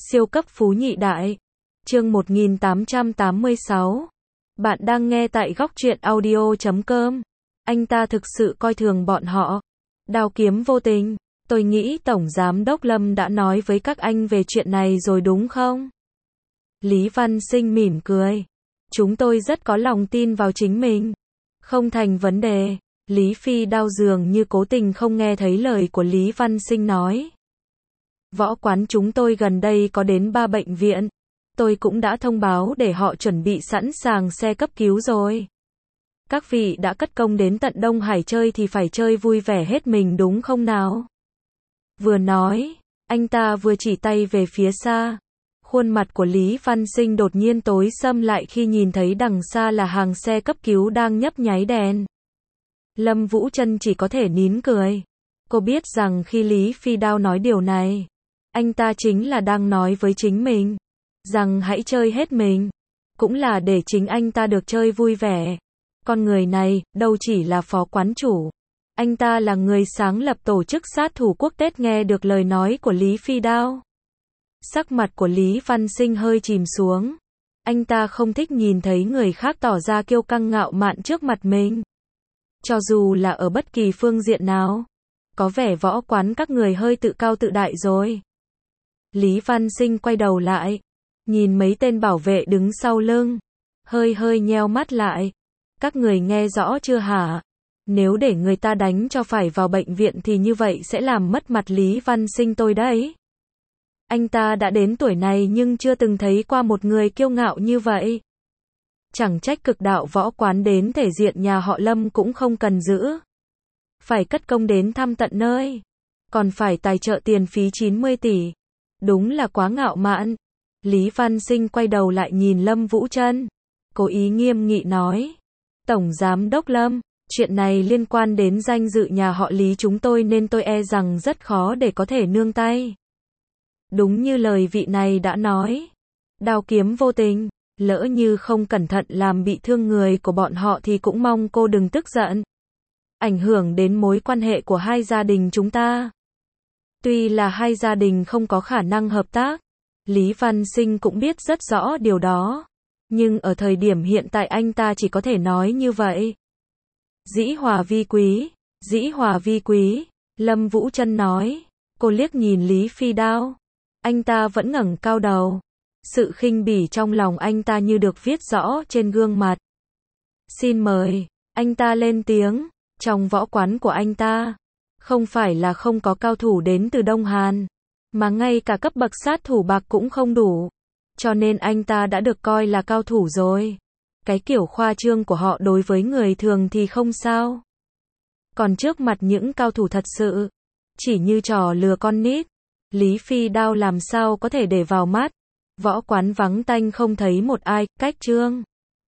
Siêu cấp phú nhị đại. Chương 1886. Bạn đang nghe tại góc truyện audio.com. Anh ta thực sự coi thường bọn họ. Đao kiếm vô tình. Tôi nghĩ Tổng Giám đốc Lâm đã nói với các anh về chuyện này rồi đúng không? Lý Văn Sinh mỉm cười. Chúng tôi rất có lòng tin vào chính mình. Không thành vấn đề. Lý Phi Đao dường như cố tình không nghe thấy lời của Lý Văn Sinh nói. Võ quán chúng tôi gần đây có đến 3 bệnh viện. Tôi cũng đã thông báo để họ chuẩn bị sẵn sàng xe cấp cứu rồi. Các vị đã cất công đến tận Đông Hải chơi thì phải chơi vui vẻ hết mình đúng không nào? Vừa nói, anh ta vừa chỉ tay về phía xa. Khuôn mặt của Lý Văn Sinh đột nhiên tối sầm lại khi nhìn thấy đằng xa là hàng xe cấp cứu đang nhấp nháy đèn. Lâm Vũ Trân chỉ có thể nín cười. Cô biết rằng khi Lý Phi Đao nói điều này, anh ta chính là đang nói với chính mình, rằng hãy chơi hết mình, cũng là để chính anh ta được chơi vui vẻ. Con người này, đâu chỉ là phó quán chủ, anh ta là người sáng lập tổ chức sát thủ quốc Tết. Nghe được lời nói của Lý Phi Đao, sắc mặt của Lý Văn Sinh hơi chìm xuống. Anh ta không thích nhìn thấy người khác tỏ ra kiêu căng ngạo mạn trước mặt mình. Cho dù là ở bất kỳ phương diện nào, có vẻ võ quán các người hơi tự cao tự đại rồi. Lý Văn Sinh quay đầu lại, nhìn mấy tên bảo vệ đứng sau lưng, hơi nheo mắt lại. Các người nghe rõ chưa hả? Nếu để người ta đánh cho phải vào bệnh viện thì như vậy sẽ làm mất mặt Lý Văn Sinh tôi đấy. Anh ta đã đến tuổi này nhưng chưa từng thấy qua một người kiêu ngạo như vậy. Chẳng trách Cực Đạo võ quán đến thể diện nhà họ Lâm cũng không cần giữ. Phải cất công đến thăm tận nơi. Còn phải tài trợ tiền phí 90 tỷ. Đúng là quá ngạo mạn. Lý Văn Sinh quay đầu lại nhìn Lâm Vũ Trân. Cố ý nghiêm nghị nói. Tổng Giám đốc Lâm, chuyện này liên quan đến danh dự nhà họ Lý chúng tôi nên tôi e rằng rất khó để có thể nương tay. Đúng như lời vị này đã nói. Đao kiếm vô tình. Lỡ như không cẩn thận làm bị thương người của bọn họ thì cũng mong cô đừng tức giận. Ảnh hưởng đến mối quan hệ của hai gia đình chúng ta. Tuy là hai gia đình không có khả năng hợp tác, Lý Văn Sinh cũng biết rất rõ điều đó. Nhưng ở thời điểm hiện tại anh ta chỉ có thể nói như vậy. Dĩ hòa vi quý, dĩ hòa vi quý, Lâm Vũ Trân nói. Cô liếc nhìn Lý Phi Đao. Anh ta vẫn ngẩng cao đầu. Sự khinh bỉ trong lòng anh ta như được viết rõ trên gương mặt. Xin mời, anh ta lên tiếng. Trong võ quán của anh ta, không phải là không có cao thủ đến từ Đông Hàn, mà ngay cả cấp bậc sát thủ bạc cũng không đủ. Cho nên anh ta đã được coi là cao thủ rồi. Cái kiểu khoa trương của họ đối với người thường thì không sao. Còn trước mặt những cao thủ thật sự, chỉ như trò lừa con nít, Lý Phi Đao làm sao có thể để vào mắt. Võ quán vắng tanh không thấy một ai. Cách trương